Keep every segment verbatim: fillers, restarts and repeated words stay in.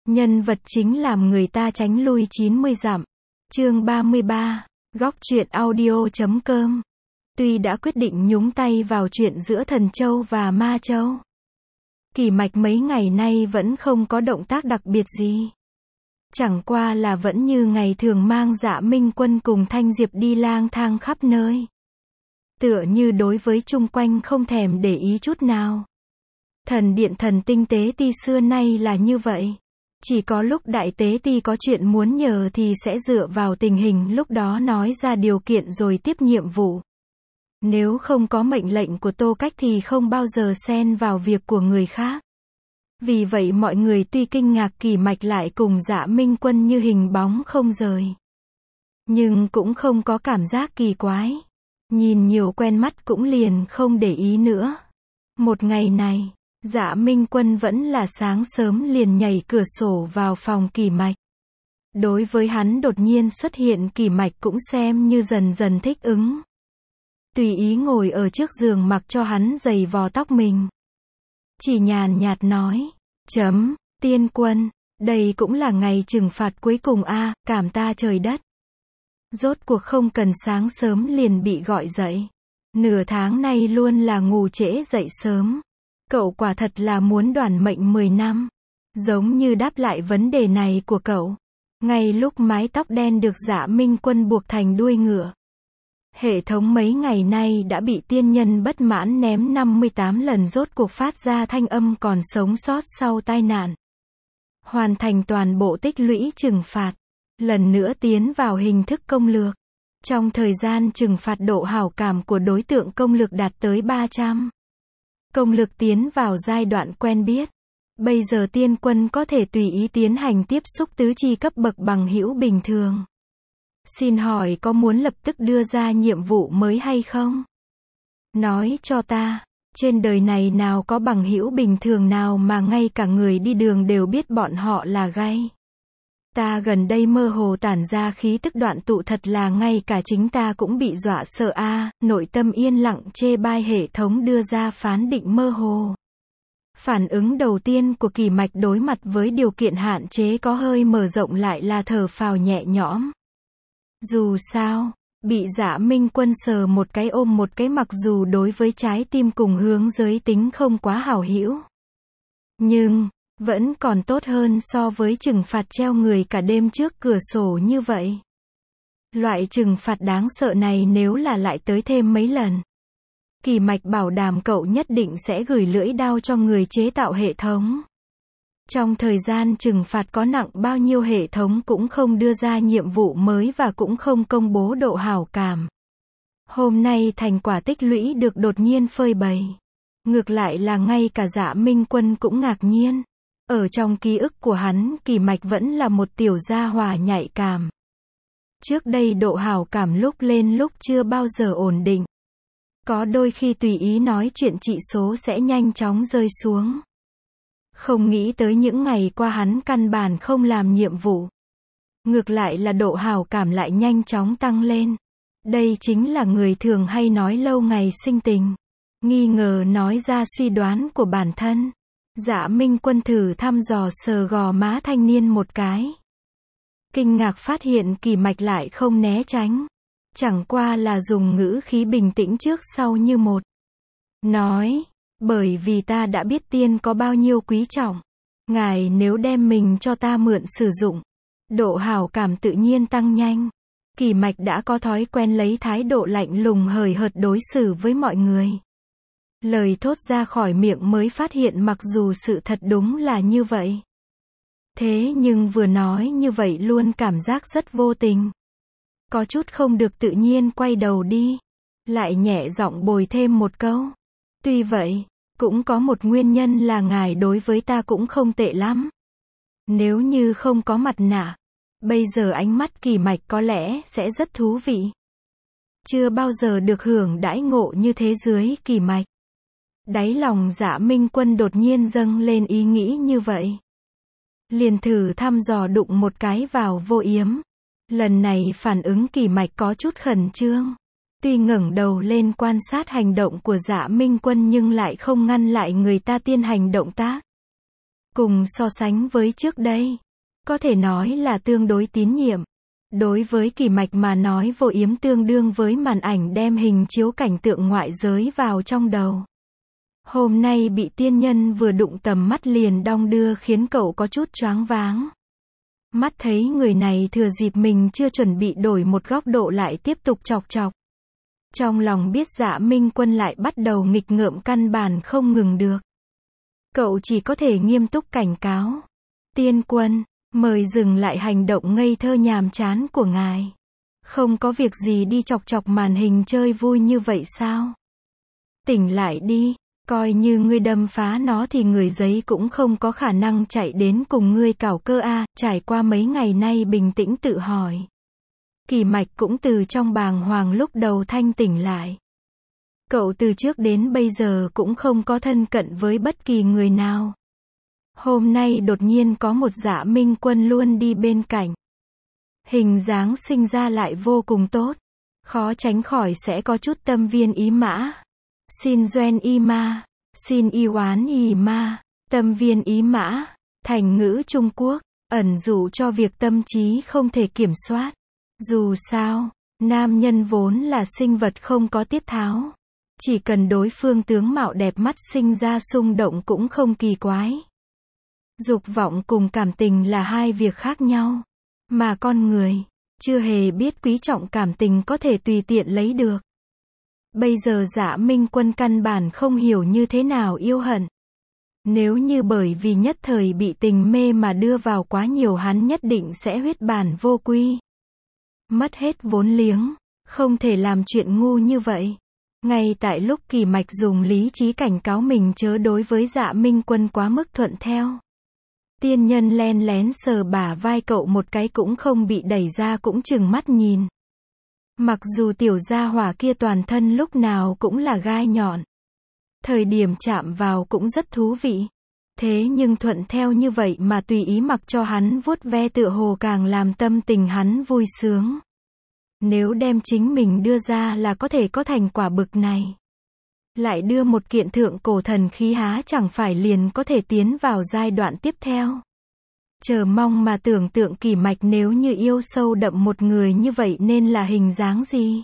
Nhân vật chính làm người ta tránh lui chín mươi dặm. Chương ba mươi ba, góc truyện audio chấm com. Tuy đã quyết định nhúng tay vào chuyện giữa Thần Châu và Ma Châu, Kỳ Mạch mấy ngày nay vẫn không có động tác đặc biệt gì. Chẳng qua là vẫn như ngày thường mang Dạ Minh Quân cùng Thanh Diệp đi lang thang khắp nơi. Tựa như đối với chung quanh không thèm để ý chút nào. Thần điện thần tinh tế ti xưa nay là như vậy. Chỉ có lúc đại tế ti có chuyện muốn nhờ thì sẽ dựa vào tình hình lúc đó nói ra điều kiện rồi tiếp nhiệm vụ. Nếu không có mệnh lệnh của Tô Cách thì không bao giờ xen vào việc của người khác. Vì vậy mọi người tuy kinh ngạc Kỳ Mạch lại cùng Dạ Minh Quân như hình bóng không rời, nhưng cũng không có cảm giác kỳ quái. Nhìn nhiều quen mắt cũng liền không để ý nữa. Một ngày này, Dạ Minh Quân vẫn là sáng sớm liền nhảy cửa sổ vào phòng Kỳ Mạch. Đối với hắn đột nhiên xuất hiện Kỳ Mạch cũng xem như dần dần thích ứng. Tùy ý ngồi ở trước giường mặc cho hắn giày vò tóc mình. Chỉ nhàn nhạt nói, chấm, tiên quân, đây cũng là ngày trừng phạt cuối cùng a, à, cảm ta trời đất. Rốt cuộc không cần sáng sớm liền bị gọi dậy. Nửa tháng nay luôn là ngủ trễ dậy sớm. Cậu quả thật là muốn đoản mệnh mười năm. Giống như đáp lại vấn đề này của cậu. Ngay lúc mái tóc đen được Dạ Minh Quân buộc thành đuôi ngựa. Hệ thống mấy ngày nay đã bị tiên nhân bất mãn ném năm mươi tám lần rốt cuộc phát ra thanh âm còn sống sót sau tai nạn. Hoàn thành toàn bộ tích lũy trừng phạt. Lần nữa tiến vào hình thức công lược. Trong thời gian trừng phạt độ hảo cảm của đối tượng công lược đạt tới ba trăm. Công lược tiến vào giai đoạn quen biết. Bây giờ tiên quân có thể tùy ý tiến hành tiếp xúc tứ chi cấp bậc bằng hữu bình thường. Xin hỏi có muốn lập tức đưa ra nhiệm vụ mới hay không? Nói cho ta, trên đời này nào có bằng hữu bình thường nào mà ngay cả người đi đường đều biết bọn họ là gay. Ta gần đây mơ hồ tản ra khí tức đoạn tụ thật là ngay cả chính ta cũng bị dọa sợ a, à, nội tâm yên lặng chê bai hệ thống đưa ra phán định mơ hồ. Phản ứng đầu tiên của Kỳ Mạch đối mặt với điều kiện hạn chế có hơi mở rộng lại là thở phào nhẹ nhõm. Dù sao, bị Dạ Minh Quân sờ một cái ôm một cái mặc dù đối với trái tim cùng hướng giới tính không quá hảo hữu, nhưng vẫn còn tốt hơn so với trừng phạt treo người cả đêm trước cửa sổ như vậy. Loại trừng phạt đáng sợ này nếu là lại tới thêm mấy lần, Kỳ Mạch bảo đảm cậu nhất định sẽ gửi lưỡi đao cho người chế tạo hệ thống. Trong thời gian trừng phạt có nặng bao nhiêu hệ thống cũng không đưa ra nhiệm vụ mới và cũng không công bố độ hảo cảm. Hôm nay thành quả tích lũy được đột nhiên phơi bày. Ngược lại là ngay cả Dạ Minh Quân cũng ngạc nhiên. Ở trong ký ức của hắn, Kỳ Mạch vẫn là một tiểu gia hỏa nhạy cảm. Trước đây độ hảo cảm lúc lên lúc chưa bao giờ ổn định. Có đôi khi tùy ý nói chuyện trị số sẽ nhanh chóng rơi xuống. Không nghĩ tới những ngày qua hắn căn bản không làm nhiệm vụ. Ngược lại là độ hảo cảm lại nhanh chóng tăng lên. Đây chính là người thường hay nói lâu ngày sinh tình. Nghi ngờ nói ra suy đoán của bản thân. Dạ Minh Quân thử thăm dò sờ gò má thanh niên một cái. Kinh ngạc phát hiện Kỳ Mạch lại không né tránh. Chẳng qua là dùng ngữ khí bình tĩnh trước sau như một. Nói, bởi vì ta đã biết tiên có bao nhiêu quý trọng. Ngài nếu đem mình cho ta mượn sử dụng, độ hảo cảm tự nhiên tăng nhanh. Kỳ Mạch đã có thói quen lấy thái độ lạnh lùng hời hợt đối xử với mọi người. Lời thốt ra khỏi miệng mới phát hiện mặc dù sự thật đúng là như vậy. Thế nhưng vừa nói như vậy luôn cảm giác rất vô tình. Có chút không được tự nhiên quay đầu đi. Lại nhẹ giọng bồi thêm một câu. Tuy vậy, cũng có một nguyên nhân là ngài đối với ta cũng không tệ lắm. Nếu như không có mặt nạ, bây giờ ánh mắt Kỳ Mạch có lẽ sẽ rất thú vị. Chưa bao giờ được hưởng đãi ngộ như thế dưới Kỳ Mạch. Đáy lòng Dạ Minh Quân đột nhiên dâng lên ý nghĩ như vậy. Liền thử thăm dò đụng một cái vào vô yếm. Lần này phản ứng Kỳ Mạch có chút khẩn trương. Tuy ngẩng đầu lên quan sát hành động của Dạ Minh Quân nhưng lại không ngăn lại người ta tiến hành động tác. Cùng so sánh với trước đây, có thể nói là tương đối tín nhiệm. Đối với Kỳ Mạch mà nói, vô yếm tương đương với màn ảnh đem hình chiếu cảnh tượng ngoại giới vào trong đầu. Hôm nay bị tiên nhân vừa đụng tầm mắt liền đong đưa khiến cậu có chút choáng váng. Mắt thấy người này thừa dịp mình chưa chuẩn bị đổi một góc độ lại tiếp tục chọc chọc. Trong lòng biết Dạ Minh Quân lại bắt đầu nghịch ngợm căn bản không ngừng được. Cậu chỉ có thể nghiêm túc cảnh cáo. Tiên Quân, mời dừng lại hành động ngây thơ nhàm chán của ngài. Không có việc gì đi chọc chọc màn hình chơi vui như vậy sao? Tỉnh lại đi, coi như ngươi đâm phá nó thì người giấy cũng không có khả năng chạy đến cùng ngươi cào cơ a. Trải qua mấy ngày nay bình tĩnh tự hỏi. Kỳ Mạch cũng từ trong bàng hoàng lúc đầu thanh tỉnh lại. Cậu từ trước đến bây giờ cũng không có thân cận với bất kỳ người nào. Hôm nay đột nhiên có một Dạ Minh Quân luôn đi bên cạnh. Hình dáng sinh ra lại vô cùng tốt. Khó tránh khỏi sẽ có chút tâm viên ý mã. Xin doen y ma. Xin y oán y ma. Tâm viên ý mã. Thành ngữ Trung Quốc. Ẩn dụ cho việc tâm trí không thể kiểm soát. Dù sao, nam nhân vốn là sinh vật không có tiết tháo. Chỉ cần đối phương tướng mạo đẹp mắt sinh ra xung động cũng không kỳ quái. Dục vọng cùng cảm tình là hai việc khác nhau. Mà con người, chưa hề biết quý trọng cảm tình có thể tùy tiện lấy được. Bây giờ Dạ Minh Quân căn bản không hiểu như thế nào yêu hận. Nếu như bởi vì nhất thời bị tình mê mà đưa vào quá nhiều hắn nhất định sẽ huyết bản vô quy. Mất hết vốn liếng, không thể làm chuyện ngu như vậy. Ngay tại lúc Kỳ Mạch dùng lý trí cảnh cáo mình chớ đối với Dạ Minh Quân quá mức thuận theo. Tiên nhân len lén sờ bả vai cậu một cái cũng không bị đẩy ra cũng chừng mắt nhìn. Mặc dù tiểu gia hỏa kia toàn thân lúc nào cũng là gai nhọn. Thời điểm chạm vào cũng rất thú vị. Thế nhưng thuận theo như vậy mà tùy ý mặc cho hắn vuốt ve tựa hồ càng làm tâm tình hắn vui sướng. Nếu đem chính mình đưa ra là có thể có thành quả bực này. Lại đưa một kiện thượng cổ thần khí há chẳng phải liền có thể tiến vào giai đoạn tiếp theo. Chờ mong mà tưởng tượng Kỳ Mạch nếu như yêu sâu đậm một người như vậy nên là hình dáng gì.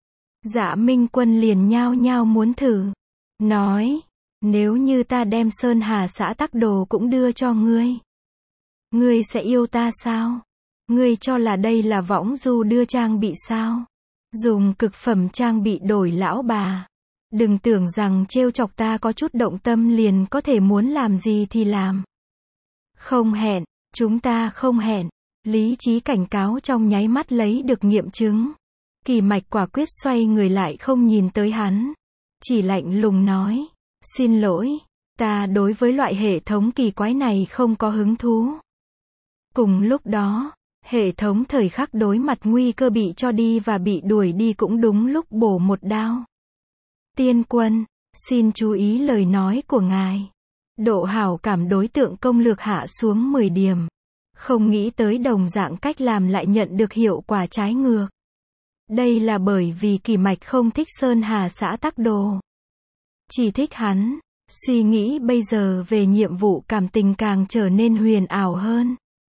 Dạ Minh Quân liền nhao nhao muốn thử. Nói, nếu như ta đem Sơn Hà xã tắc đồ cũng đưa cho ngươi. Ngươi sẽ yêu ta sao? Ngươi cho là đây là võng du đưa trang bị sao? Dùng cực phẩm trang bị đổi lão bà. Đừng tưởng rằng trêu chọc ta có chút động tâm liền có thể muốn làm gì thì làm. Không hẹn, chúng ta không hẹn. Lý trí cảnh cáo trong nháy mắt lấy được nghiệm chứng. Kỳ Mạch quả quyết xoay người lại không nhìn tới hắn. Chỉ lạnh lùng nói. Xin lỗi, ta đối với loại hệ thống kỳ quái này không có hứng thú. Cùng lúc đó, hệ thống thời khắc đối mặt nguy cơ bị cho đi và bị đuổi đi cũng đúng lúc bổ một đao. Tiên Quân, xin chú ý lời nói của ngài. Độ hảo cảm đối tượng công lược hạ xuống mười điểm. Không nghĩ tới đồng dạng cách làm lại nhận được hiệu quả trái ngược. Đây là bởi vì Kỳ Mạch không thích Sơn Hà xã tắc đồ. Chỉ thích hắn. Suy nghĩ bây giờ về nhiệm vụ cảm tình càng trở nên huyền ảo hơn.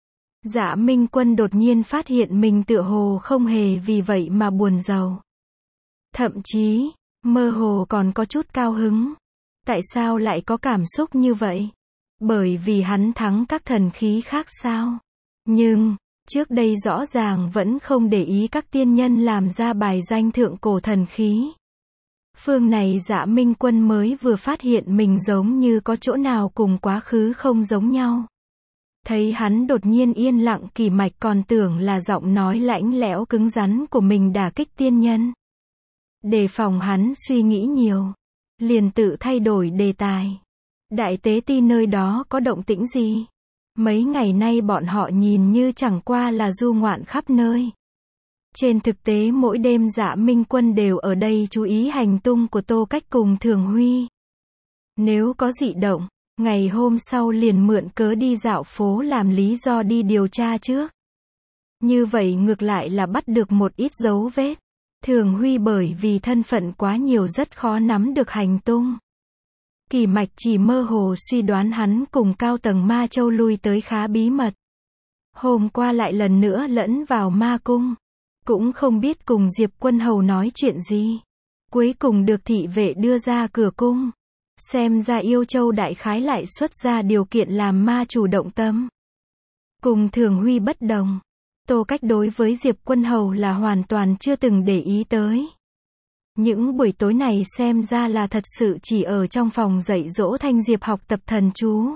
Dạ Minh Quân đột nhiên phát hiện mình tựa hồ không hề vì vậy mà buồn rầu. Thậm chí, mơ hồ còn có chút cao hứng. Tại sao lại có cảm xúc như vậy? Bởi vì hắn thắng các thần khí khác sao? Nhưng, trước đây rõ ràng vẫn không để ý các tiên nhân làm ra bài danh thượng cổ thần khí. Phương này Dạ Minh Quân mới vừa phát hiện mình giống như có chỗ nào cùng quá khứ không giống nhau. Thấy hắn đột nhiên yên lặng Kỳ Mạch còn tưởng là giọng nói lãnh lẽo cứng rắn của mình đả kích tiên nhân. Đề phòng hắn suy nghĩ nhiều. Liền tự thay đổi đề tài. Đại tế ti nơi đó có động tĩnh gì? Mấy ngày nay bọn họ nhìn như chẳng qua là du ngoạn khắp nơi. Trên thực tế mỗi đêm Dạ Minh Quân đều ở đây chú ý hành tung của Tô Cách cùng Thường Huy. Nếu có dị động, ngày hôm sau liền mượn cớ đi dạo phố làm lý do đi điều tra trước. Như vậy ngược lại là bắt được một ít dấu vết. Thường Huy bởi vì thân phận quá nhiều rất khó nắm được hành tung. Kỳ Mạch chỉ mơ hồ suy đoán hắn cùng cao tầng Ma Châu lui tới khá bí mật. Hôm qua lại lần nữa lẫn vào ma cung. Cũng không biết cùng Diệp Quân Hầu nói chuyện gì. Cuối cùng được thị vệ đưa ra cửa cung. Xem ra Yêu Châu đại khái lại xuất ra điều kiện làm ma chủ động tâm. Cùng Thường Huy bất đồng. Tô Cách đối với Diệp Quân Hầu là hoàn toàn chưa từng để ý tới. Những buổi tối này xem ra là thật sự chỉ ở trong phòng dạy dỗ Thanh Diệp học tập thần chú.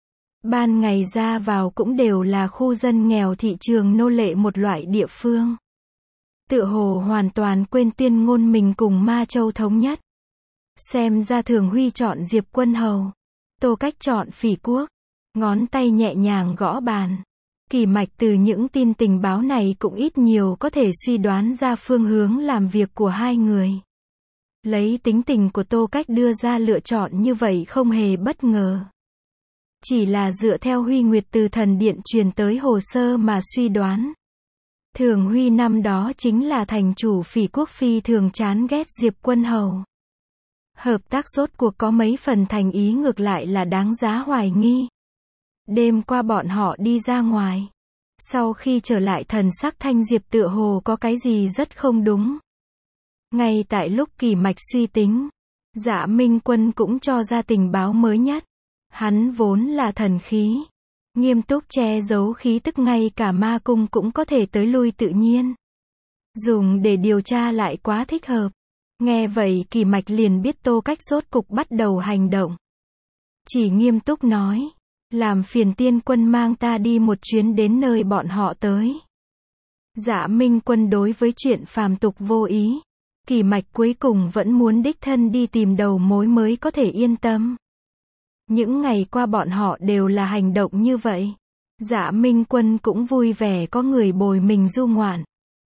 Ban ngày ra vào cũng đều là khu dân nghèo thị trường nô lệ một loại địa phương. Tựa hồ hoàn toàn quên tiên ngôn mình cùng Ma Châu thống nhất. Xem ra Thường Huy chọn Diệp Quân Hầu. Tô Cách chọn Phỉ Quốc. Ngón tay nhẹ nhàng gõ bàn. Kỳ Mạch từ những tin tình báo này cũng ít nhiều có thể suy đoán ra phương hướng làm việc của hai người. Lấy tính tình của Tô Cách đưa ra lựa chọn như vậy không hề bất ngờ. Chỉ là dựa theo Huy Nguyệt từ thần điện truyền tới hồ sơ mà suy đoán. Thường Huy năm đó chính là thành chủ Phỉ Quốc phi thường chán ghét Diệp Quân Hầu. Hợp tác rốt cuộc có mấy phần thành ý ngược lại là đáng giá hoài nghi. Đêm qua bọn họ đi ra ngoài. Sau khi trở lại thần sắc Thanh Diệp tựa hồ có cái gì rất không đúng. Ngay tại lúc Kỳ Mạch suy tính, Dạ Minh Quân cũng cho ra tình báo mới nhất. Hắn vốn là thần khí. Nghiêm túc che giấu khí tức ngay cả ma cung cũng có thể tới lui tự nhiên. Dùng để điều tra lại quá thích hợp. Nghe vậy Kỳ Mạch liền biết Tô Cách rốt cục bắt đầu hành động. Chỉ nghiêm túc nói. Làm phiền tiên quân mang ta đi một chuyến đến nơi bọn họ tới. Dạ Minh Quân đối với chuyện phàm tục vô ý. Kỳ Mạch cuối cùng vẫn muốn đích thân đi tìm đầu mối mới có thể yên tâm. Những ngày qua bọn họ đều là hành động như vậy. Dạ Minh Quân cũng vui vẻ có người bồi mình du ngoạn.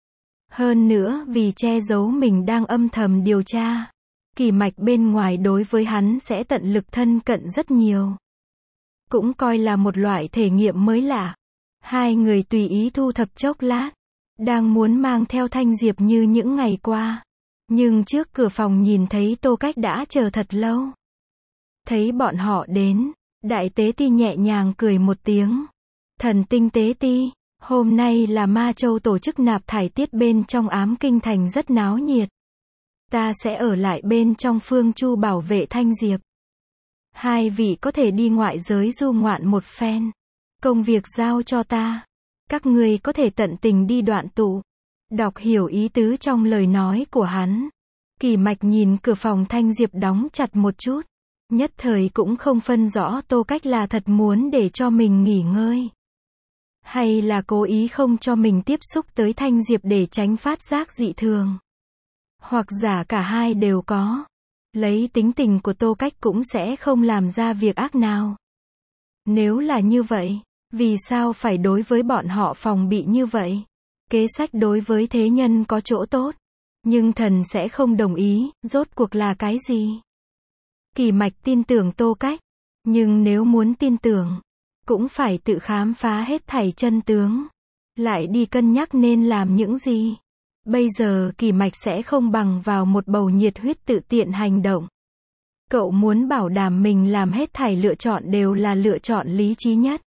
Hơn nữa vì che giấu mình đang âm thầm điều tra. Kỳ Mạch bên ngoài đối với hắn sẽ tận lực thân cận rất nhiều. Cũng coi là một loại thể nghiệm mới lạ. Hai người tùy ý thu thập chốc lát. Đang muốn mang theo Thanh Diệp như những ngày qua. Nhưng trước cửa phòng nhìn thấy Tô Cách đã chờ thật lâu. Thấy bọn họ đến, Đại Tế Ti nhẹ nhàng cười một tiếng. Thần Tinh Tế Ti, hôm nay là Ma Châu tổ chức nạp thải tiết bên trong Ám Kinh Thành rất náo nhiệt. Ta sẽ ở lại bên trong Phương Chu bảo vệ Thanh Diệp. Hai vị có thể đi ngoại giới du ngoạn một phen. Công việc giao cho ta. Các ngươi có thể tận tình đi đoạn tụ. Đọc hiểu ý tứ trong lời nói của hắn. Kỳ Mạch nhìn cửa phòng Thanh Diệp đóng chặt một chút. Nhất thời cũng không phân rõ Tô Cách là thật muốn để cho mình nghỉ ngơi. Hay là cố ý không cho mình tiếp xúc tới Thanh Diệp để tránh phát giác dị thường. Hoặc giả cả hai đều có. Lấy tính tình của Tô Cách cũng sẽ không làm ra việc ác nào. Nếu là như vậy, vì sao phải đối với bọn họ phòng bị như vậy? Kế sách đối với thế nhân có chỗ tốt. Nhưng thần sẽ không đồng ý, rốt cuộc là cái gì? Kỳ Mạch tin tưởng Tô Cách. Nhưng nếu muốn tin tưởng, cũng phải tự khám phá hết thảy chân tướng. Lại đi cân nhắc nên làm những gì. Bây giờ Kỳ Mạch sẽ không bằng vào một bầu nhiệt huyết tự tiện hành động. Cậu muốn bảo đảm mình làm hết thảy lựa chọn đều là lựa chọn lý trí nhất.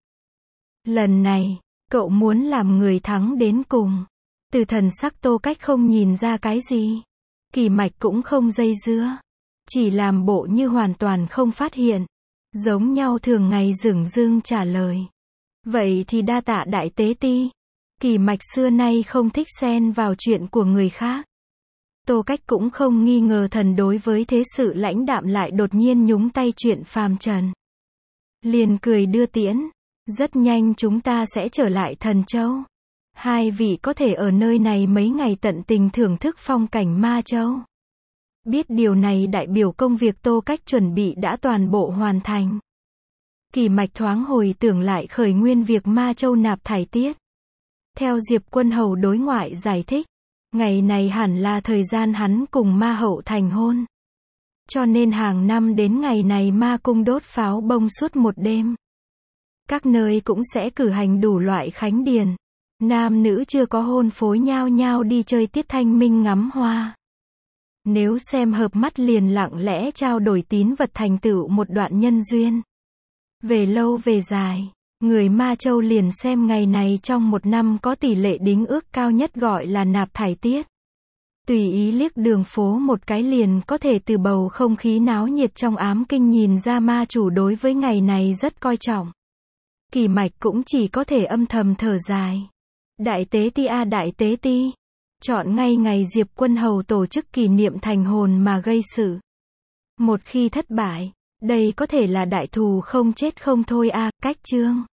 Lần này, cậu muốn làm người thắng đến cùng. Từ thần sắc Tô Cách không nhìn ra cái gì. Kỳ Mạch cũng không dây dưa. Chỉ làm bộ như hoàn toàn không phát hiện. Giống nhau thường ngày dửng dưng trả lời. Vậy thì đa tạ Đại Tế Ti. Kỳ Mạch xưa nay không thích xen vào chuyện của người khác. Tô Cách cũng không nghi ngờ thần đối với thế sự lãnh đạm lại đột nhiên nhúng tay chuyện phàm trần. Liền cười đưa tiễn. Rất nhanh chúng ta sẽ trở lại Thần Châu. Hai vị có thể ở nơi này mấy ngày tận tình thưởng thức phong cảnh Ma Châu. Biết điều này đại biểu công việc Tô Cách chuẩn bị đã toàn bộ hoàn thành. Kỳ Mạch thoáng hồi tưởng lại khởi nguyên việc Ma Châu nạp thải tiết. Theo Diệp Quân Hầu đối ngoại giải thích, ngày này hẳn là thời gian hắn cùng Ma Hậu thành hôn. Cho nên hàng năm đến ngày này Ma Cung đốt pháo bông suốt một đêm. Các nơi cũng sẽ cử hành đủ loại khánh điền. Nam nữ chưa có hôn phối nhao nhao đi chơi tiết thanh minh ngắm hoa. Nếu xem hợp mắt liền lặng lẽ trao đổi tín vật thành tựu một đoạn nhân duyên. Về lâu về dài, người Ma Châu liền xem ngày này trong một năm có tỷ lệ đính ước cao nhất gọi là nạp thải tiết. Tùy ý liếc đường phố một cái liền có thể từ bầu không khí náo nhiệt trong ám kinh nhìn ra ma chủ đối với ngày này rất coi trọng. Kỳ Mạch cũng chỉ có thể âm thầm thở dài. Đại tế ti a đại tế ti. Chọn ngay ngày Diệp Quân Hầu tổ chức kỷ niệm thành hồn mà gây sự. Một khi thất bại, đây có thể là đại thù không chết không thôi a, cách chương.